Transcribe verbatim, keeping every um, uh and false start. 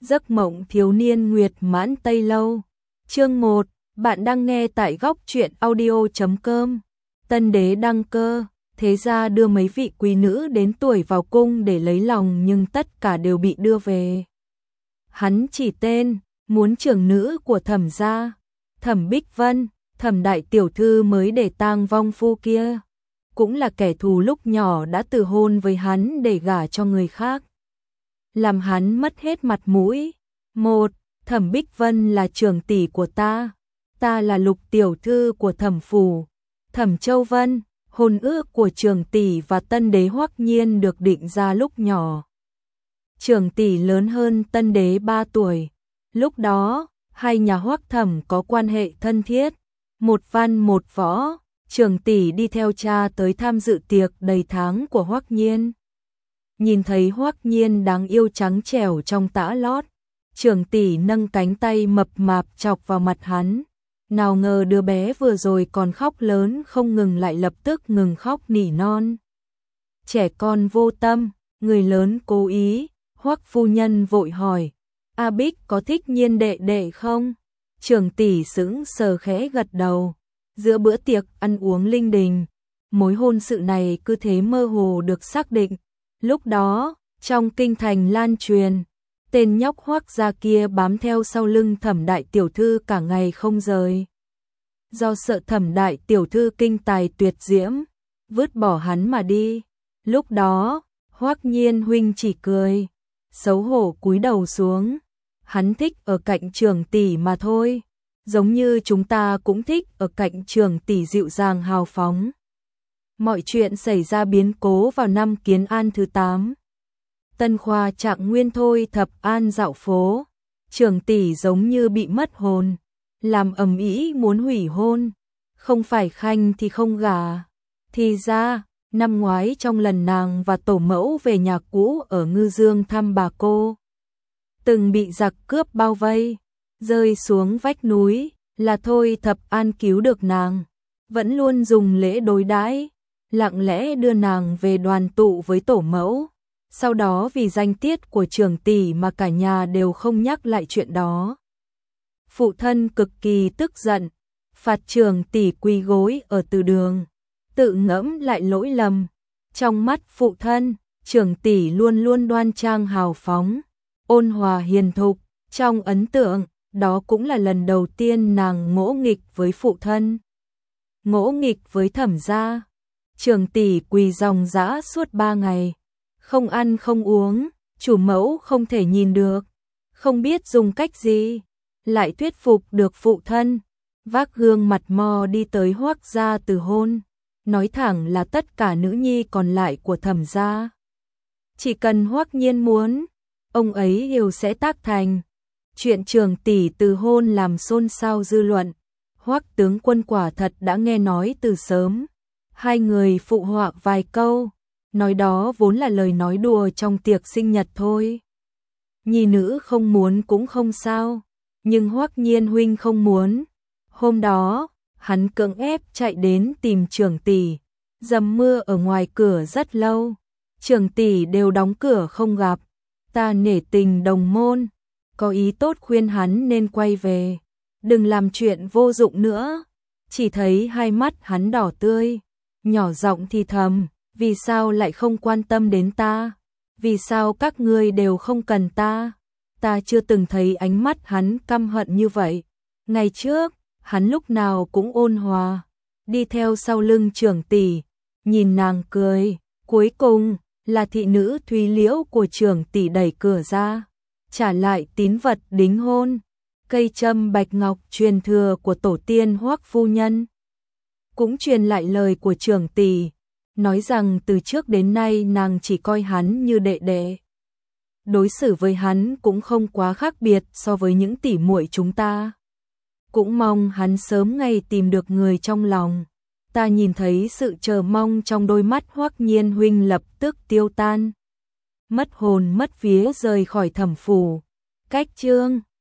Giấc mộng thiếu niên Nguyệt Mãn Tây Lâu. Chương một, bạn đang nghe tại góc truyện audio chấm com. Tân đế đăng cơ, thế gia đưa mấy vị quý nữ đến tuổi vào cung để lấy lòng nhưng tất cả đều bị đưa về. Hắn chỉ tên, muốn trưởng nữ của Thẩm gia, Thẩm Bích Vân, Thẩm đại tiểu thư mới để tang vong phu kia, cũng là kẻ thù lúc nhỏ đã từ hôn với hắn để gả cho người khác, làm hắn mất hết mặt mũi. Một, Thẩm Bích Vân là trưởng tỷ của ta, ta là lục tiểu thư của Thẩm phủ. Thẩm Châu Vân, hôn ước của trưởng tỷ và tân đế Hoắc Nhiên được định ra lúc nhỏ. Trưởng tỷ lớn hơn tân đế ba tuổi. Lúc đó, hai nhà Hoắc Thẩm có quan hệ thân thiết, một văn một võ. Trưởng tỷ đi theo cha tới tham dự tiệc đầy tháng của Hoắc Nhiên. Nhìn thấy Hoắc Nhiên đáng yêu trắng trẻo trong tã lót, trưởng tỷ nâng cánh tay mập mạp chọc vào mặt hắn. Nào ngờ đứa bé vừa rồi còn khóc lớn không ngừng lại lập tức ngừng khóc nỉ non. Trẻ con vô tâm, người lớn cố ý. Hoắc phu nhân vội hỏi, A Bích có thích Nhiên đệ đệ không? Trưởng tỷ sững sờ khẽ gật đầu. Giữa bữa tiệc ăn uống linh đình, mối hôn sự này cứ thế mơ hồ được xác định. Lúc đó, trong kinh thành lan truyền, tên nhóc Hoắc gia kia bám theo sau lưng Thẩm đại tiểu thư cả ngày không rời. Do sợ Thẩm đại tiểu thư kinh tài tuyệt diễm, vứt bỏ hắn mà đi. Lúc đó, Hoắc Nhiên huynh chỉ cười, xấu hổ cúi đầu xuống. Hắn thích ở cạnh trưởng tỷ mà thôi, giống như chúng ta cũng thích ở cạnh trưởng tỷ dịu dàng hào phóng. Mọi chuyện xảy ra biến cố vào năm Kiến An thứ tám. Tân khoa Trạng Nguyên thôi thập an dạo phố, trưởng tỷ giống như bị mất hồn, làm ầm ĩ muốn hủy hôn, không phải khanh thì không gả. Thì ra, năm ngoái trong lần nàng và tổ mẫu về nhà cũ ở Ngư Dương thăm bà cô, từng bị giặc cướp bao vây, rơi xuống vách núi, là thôi thập an cứu được nàng, vẫn luôn dùng lễ đối đãi, lặng lẽ đưa nàng về đoàn tụ với tổ mẫu. Sau đó vì danh tiết của trưởng tỷ mà cả nhà đều không nhắc lại chuyện đó. Phụ thân cực kỳ tức giận, phạt trưởng tỷ quỳ gối ở từ đường, tự ngẫm lại lỗi lầm. Trong mắt phụ thân, trưởng tỷ luôn luôn đoan trang hào phóng, ôn hòa hiền thục. Trong ấn tượng, đó cũng là lần đầu tiên nàng ngỗ nghịch với phụ thân, ngỗ nghịch với Thẩm gia. Trưởng tỷ quỳ ròng rã suốt ba ngày, không ăn không uống, chủ mẫu không thể nhìn được, không biết dùng cách gì, lại thuyết phục được phụ thân, vác gương mặt mò đi tới Hoắc gia từ hôn, nói thẳng là tất cả nữ nhi còn lại của Thẩm gia, chỉ cần Hoắc Nhiên muốn, ông ấy đều sẽ tác thành. Chuyện trưởng tỷ từ hôn làm xôn xao dư luận, Hoắc tướng quân quả thật đã nghe nói từ sớm. Hai người phụ họa vài câu, nói đó vốn là lời nói đùa trong tiệc sinh nhật thôi. Nhi nữ không muốn cũng không sao, nhưng Hoắc Nhiên huynh không muốn. Hôm đó, hắn cưỡng ép chạy đến tìm trưởng tỷ, dầm mưa ở ngoài cửa rất lâu, trưởng tỷ đều đóng cửa không gặp. Ta nể tình đồng môn, có ý tốt khuyên hắn nên quay về, đừng làm chuyện vô dụng nữa. Chỉ thấy hai mắt hắn đỏ tươi, nhỏ giọng thì thầm, vì sao lại không quan tâm đến ta? Vì sao các ngươi đều không cần ta? Ta chưa từng thấy ánh mắt hắn căm hận như vậy. Ngày trước, hắn lúc nào cũng ôn hòa, đi theo sau lưng trưởng tỷ, nhìn nàng cười. Cuối cùng, là thị nữ Thúy Liễu của trưởng tỷ đẩy cửa ra, trả lại tín vật đính hôn, cây châm bạch ngọc truyền thừa của tổ tiên Hoắc phu nhân. Cũng truyền lại lời của trưởng tỷ, nói rằng từ trước đến nay nàng chỉ coi hắn như đệ đệ. Đối xử với hắn cũng không quá khác biệt so với những tỷ muội chúng ta. Cũng mong hắn sớm ngày tìm được người trong lòng. Ta nhìn thấy sự chờ mong trong đôi mắt Hoắc Nhiên huynh lập tức tiêu tan. Mất hồn mất vía rời khỏi Thẩm phủ. Cách chương